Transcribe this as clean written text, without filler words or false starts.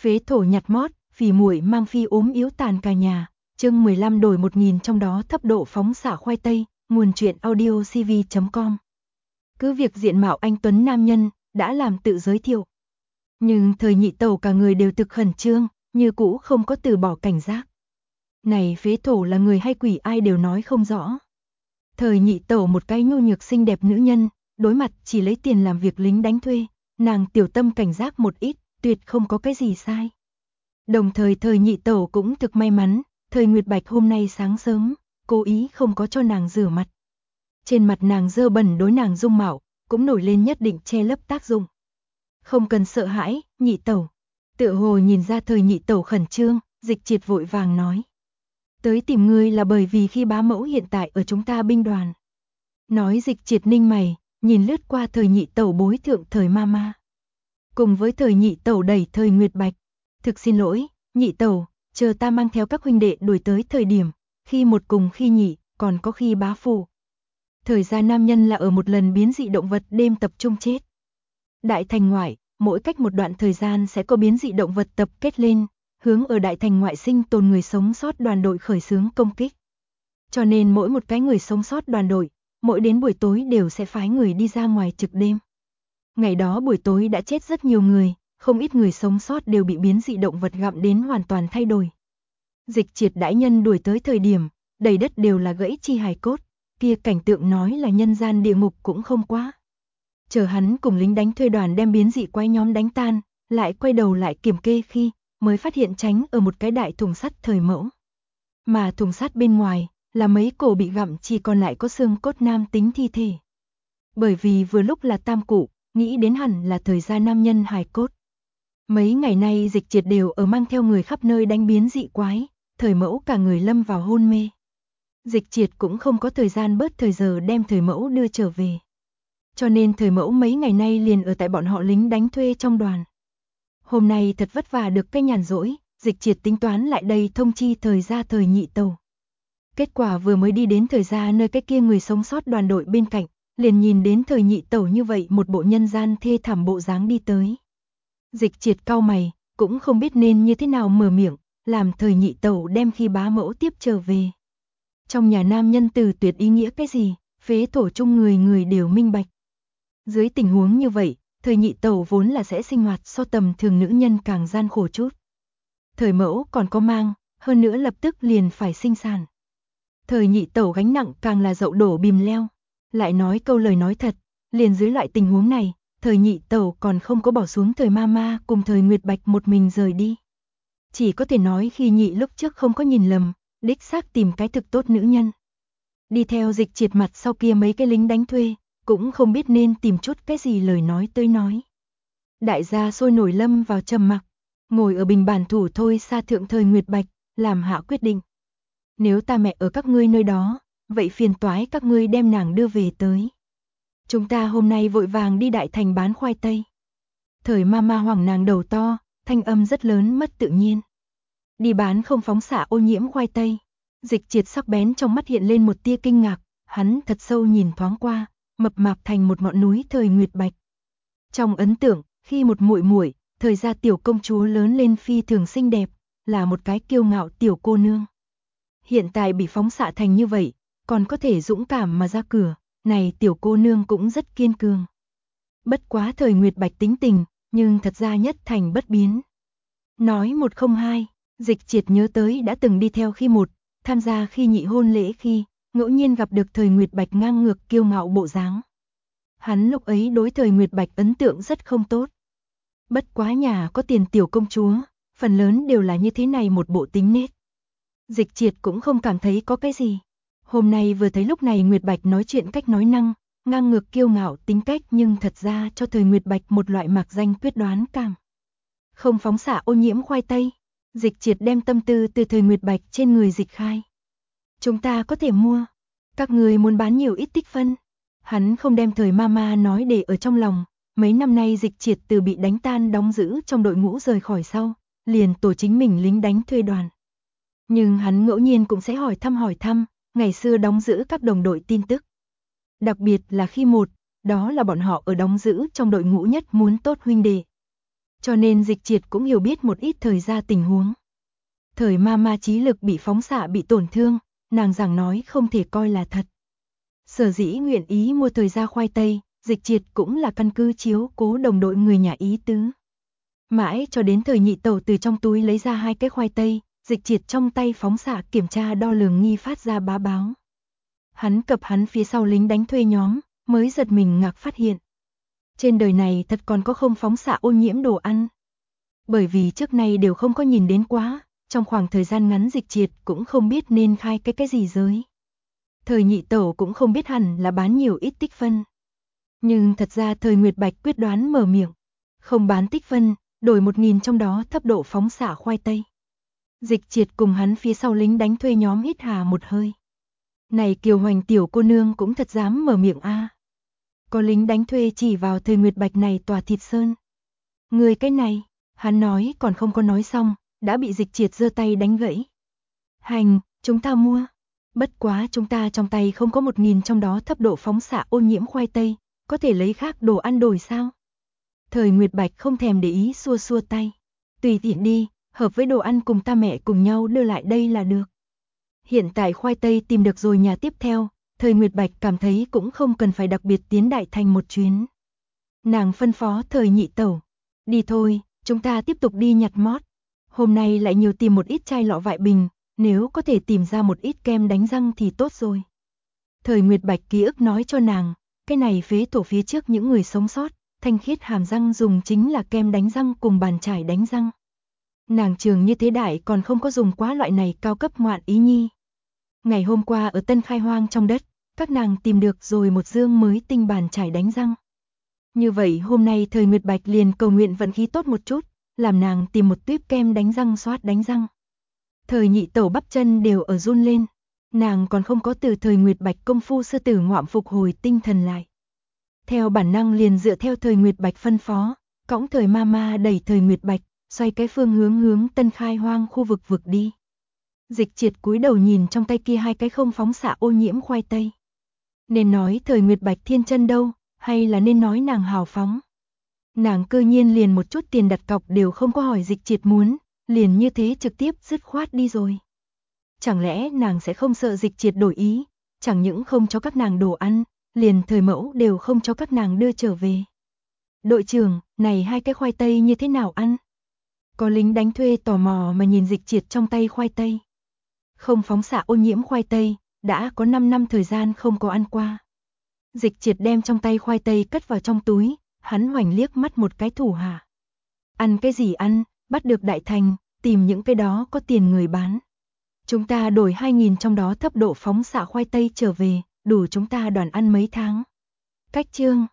Phế thổ nhặt mót, phì muội mang phi ốm yếu tàn cả nhà. Chương 15 đổi 1000 trong đó thấp độ phóng xạ khoai tây, nguồn truyện audio cv.com. Cứ việc diện mạo anh tuấn nam nhân đã làm tự giới thiệu, nhưng thời Nhị Tẩu cả người đều thực khẩn trương, như cũ không có từ bỏ cảnh giác. Này phế thổ là người hay quỷ ai đều nói không rõ. Thời Nhị Tẩu một cái nhu nhược xinh đẹp nữ nhân, đối mặt chỉ lấy tiền làm việc lính đánh thuê, nàng tiểu tâm cảnh giác một ít, tuyệt không có cái gì sai. Đồng thời thời Nhị Tẩu cũng thực may mắn, thời Nguyệt Bạch hôm nay sáng sớm, cố ý không có cho nàng rửa mặt. Trên mặt nàng dơ bẩn đối nàng dung mạo, cũng nổi lên nhất định che lấp tác dụng. Không cần sợ hãi, Nhị Tẩu. Tựa hồ nhìn ra thời Nhị Tẩu khẩn trương, Dịch Triệt vội vàng nói. Tới tìm ngươi là bởi vì khi bá mẫu hiện tại ở chúng ta binh đoàn. Nói Dịch Triệt ninh mày, nhìn lướt qua thời Nhị Tẩu bối thượng thời Mama. Cùng với thời Nhị Tẩu đẩy thời Nguyệt Bạch. Thực xin lỗi, Nhị Tẩu, chờ ta mang theo các huynh đệ đuổi tới thời điểm, khi một cùng khi nhị, còn có khi bá phụ. Thời gian nam nhân là ở một lần biến dị động vật đêm tập trung chết. Đại thành ngoại, mỗi cách một đoạn thời gian sẽ có biến dị động vật tập kết lên, hướng ở đại thành ngoại sinh tồn người sống sót đoàn đội khởi xướng công kích. Cho nên mỗi một cái người sống sót đoàn đội, mỗi đến buổi tối đều sẽ phái người đi ra ngoài trực đêm. Ngày đó buổi tối đã chết rất nhiều người, không ít người sống sót đều bị biến dị động vật gặm đến hoàn toàn thay đổi. Dịch Triệt đại nhân đuổi tới thời điểm, đầy đất đều là gãy chi hài cốt, kia cảnh tượng nói là nhân gian địa ngục cũng không quá. Chờ hắn cùng lính đánh thuê đoàn đem biến dị quái nhóm đánh tan, lại quay đầu lại kiểm kê khi, mới phát hiện tránh ở một cái đại thùng sắt thời mẫu. Mà thùng sắt bên ngoài, là mấy cổ bị gặm chỉ còn lại có xương cốt nam tính thi thể. Bởi vì vừa lúc là tam cụ, nghĩ đến hẳn là thời gian nam nhân hài cốt. Mấy ngày nay Dịch Triệt đều ở mang theo người khắp nơi đánh biến dị quái, thời mẫu cả người lâm vào hôn mê. Dịch Triệt cũng không có thời gian bớt thời giờ đem thời mẫu đưa trở về. Cho nên thời mẫu mấy ngày nay liền ở tại bọn họ lính đánh thuê trong đoàn. Hôm nay thật vất vả được cái nhàn rỗi, Dịch Triệt tính toán lại đây thông chi thời gia thời Nhị Tẩu. Kết quả vừa mới đi đến thời gia nơi cái kia người sống sót đoàn đội bên cạnh, liền nhìn đến thời Nhị Tẩu như vậy một bộ nhân gian thê thảm bộ dáng đi tới. Dịch Triệt cau mày, cũng không biết nên như thế nào mở miệng, làm thời Nhị Tẩu đem khi bá mẫu tiếp trở về. Trong nhà nam nhân từ tuyệt ý nghĩa cái gì, phế thổ chung người người đều minh bạch. Dưới tình huống như vậy, thời Nhị Tẩu vốn là sẽ sinh hoạt so tầm thường nữ nhân càng gian khổ chút. Thời mẫu còn có mang, hơn nữa lập tức liền phải sinh sản. Thời Nhị Tẩu gánh nặng càng là dậu đổ bìm leo. Lại nói câu lời nói thật, liền dưới loại tình huống này, thời Nhị Tẩu còn không có bỏ xuống thời Mama cùng thời Nguyệt Bạch một mình rời đi. Chỉ có thể nói khi nhị lúc trước không có nhìn lầm, đích xác tìm cái thực tốt nữ nhân. Đi theo Dịch Triệt mặt sau kia mấy cái lính đánh thuê, cũng không biết nên tìm chút cái gì lời nói tới nói. Đại gia sôi nổi lâm vào trầm mặc, ngồi ở bình bàn thủ thôi xa thượng thời Nguyệt Bạch, làm hạ quyết định. Nếu ta mẹ ở các ngươi nơi đó, vậy phiền toái các ngươi đem nàng đưa về tới. Chúng ta hôm nay vội vàng đi đại thành bán khoai tây. Thời Mama hoảng nàng đầu to, thanh âm rất lớn mất tự nhiên. Đi bán không phóng xạ ô nhiễm khoai tây. Dịch Triệt sắc bén trong mắt hiện lên một tia kinh ngạc, hắn thật sâu nhìn thoáng qua, mập mạp thành một ngọn núi thời Nguyệt Bạch. Trong ấn tượng, khi một muội muội, thời gia tiểu công chúa lớn lên phi thường xinh đẹp, là một cái kiêu ngạo tiểu cô nương. Hiện tại bị phóng xạ thành như vậy, còn có thể dũng cảm mà ra cửa, này tiểu cô nương cũng rất kiên cường. Bất quá thời Nguyệt Bạch tính tình, nhưng thật ra nhất thành bất biến. Nói một không hai, Dịch Triệt nhớ tới đã từng đi theo khi một, tham gia khi nhị hôn lễ khi, ngẫu nhiên gặp được thời Nguyệt Bạch ngang ngược kiêu ngạo bộ dáng. Hắn lúc ấy đối thời Nguyệt Bạch ấn tượng rất không tốt. Bất quá nhà có tiền tiểu công chúa, phần lớn đều là như thế này một bộ tính nết. Dịch Triệt cũng không cảm thấy có cái gì. Hôm nay vừa thấy lúc này Nguyệt Bạch nói chuyện cách nói năng, ngang ngược kiêu ngạo tính cách nhưng thật ra cho thời Nguyệt Bạch một loại mạc danh quyết đoán cảm. Không phóng xạ ô nhiễm khoai tây, Dịch Triệt đem tâm tư từ thời Nguyệt Bạch trên người dịch khai. Chúng ta có thể mua, các người muốn bán nhiều ít tích phân. Hắn không đem thời Mama nói để ở trong lòng, mấy năm nay Dịch Triệt từ bị đánh tan đóng giữ trong đội ngũ rời khỏi sau, liền tổ chính mình lính đánh thuê đoàn. Nhưng hắn ngẫu nhiên cũng sẽ hỏi thăm, ngày xưa đóng giữ các đồng đội tin tức. Đặc biệt là khi một, đó là bọn họ ở đóng giữ trong đội ngũ nhất muốn tốt huynh đệ. cho nên Dịch Triệt cũng hiểu biết một ít thời ra tình huống. Thời Mama trí lực bị phóng xạ bị tổn thương, nàng rằng nói không thể coi là thật. Sở dĩ nguyện ý mua thời ra khoai tây, Dịch Triệt cũng là căn cứ chiếu cố đồng đội người nhà ý tứ. Mãi cho đến thời Nhị Tẩu từ trong túi lấy ra 2 cái khoai tây, Dịch Triệt trong tay phóng xạ kiểm tra đo lường nghi phát ra bá báo. Hắn cập hắn phía sau lính đánh thuê nhóm, mới giật mình ngạc phát hiện. Trên đời này thật còn có không phóng xạ ô nhiễm đồ ăn. Bởi vì trước nay đều không có nhìn đến quá, trong khoảng thời gian ngắn Dịch Triệt cũng không biết nên khai cái gì giới. Thời Nhị Tẩu cũng không biết hẳn là bán nhiều ít tích phân. Nhưng thật ra thời Nguyệt Bạch quyết đoán mở miệng, không bán tích phân, đổi 1000 trong đó thấp độ phóng xạ khoai tây. Dịch Triệt cùng hắn phía sau lính đánh thuê nhóm hít hà một hơi. Này Kiều Hoành tiểu cô nương cũng thật dám mở miệng a. Có lính đánh thuê chỉ vào thời Nguyệt Bạch này tòa thịt sơn. Người cái này, hắn nói còn không có nói xong, đã bị Dịch Triệt giơ tay đánh gãy. Hành, chúng ta mua. Bất quá chúng ta trong tay không có 1000 trong đó thấp độ phóng xạ ô nhiễm khoai tây, có thể lấy khác đồ ăn đổi sao? Thời Nguyệt Bạch không thèm để ý xua xua tay. Tùy tiện đi, hợp với đồ ăn cùng ta mẹ cùng nhau đưa lại đây là được. Hiện tại khoai tây tìm được rồi nhà tiếp theo, thời Nguyệt Bạch cảm thấy cũng không cần phải đặc biệt tiến Đại Thành một chuyến. Nàng phân phó thời Nhị Tẩu. Đi thôi, chúng ta tiếp tục đi nhặt mót. Hôm nay lại nhiều tìm một ít chai lọ vại bình, nếu có thể tìm ra một ít kem đánh răng thì tốt rồi. Thời Nguyệt Bạch ký ức nói cho nàng, cái này phế tổ phía trước những người sống sót, thanh khiết hàm răng dùng chính là kem đánh răng cùng bàn chải đánh răng. Nàng trường như thế đại còn không có dùng quá loại này cao cấp ngoạn ý nhi. Ngày hôm qua ở Tân Khai Hoang trong đất, các nàng tìm được rồi một dương mới tinh bàn chải đánh răng. Như vậy hôm nay thời Nguyệt Bạch liền cầu nguyện vận khí tốt một chút, làm nàng tìm một tuyếp kem đánh răng xoát đánh răng. Thời Nhị Tẩu bắp chân đều ở run lên, nàng còn không có từ thời Nguyệt Bạch công phu sư tử ngoạm phục hồi tinh thần lại. Theo bản năng liền dựa theo thời Nguyệt Bạch phân phó, cõng thời Mama đẩy thời Nguyệt Bạch, xoay cái phương hướng Tân Khai Hoang khu vực đi. Dịch Triệt cúi đầu nhìn trong tay kia 2 cái không phóng xạ ô nhiễm khoai tây. Nên nói thời Nguyệt Bạch thiên chân đâu, hay là nên nói nàng hào phóng. Nàng cơ nhiên liền một chút tiền đặt cọc đều không có hỏi Dịch Triệt muốn, liền như thế trực tiếp dứt khoát đi rồi. Chẳng lẽ nàng sẽ không sợ Dịch Triệt đổi ý, chẳng những không cho các nàng đồ ăn, liền thời mẫu đều không cho các nàng đưa trở về. Đội trưởng, này 2 cái khoai tây như thế nào ăn? Có lính đánh thuê tò mò mà nhìn Dịch Triệt trong tay khoai tây. Không phóng xạ ô nhiễm khoai tây, đã có 5 năm thời gian không có ăn qua. Dịch Triệt đem trong tay khoai tây cất vào trong túi, hắn hoành liếc mắt một cái thủ hạ. Ăn cái gì ăn, bắt được Đại Thành, tìm những cái đó có tiền người bán. Chúng ta đổi 2000 trong đó thấp độ phóng xạ khoai tây trở về, đủ chúng ta đoàn ăn mấy tháng. Cách chương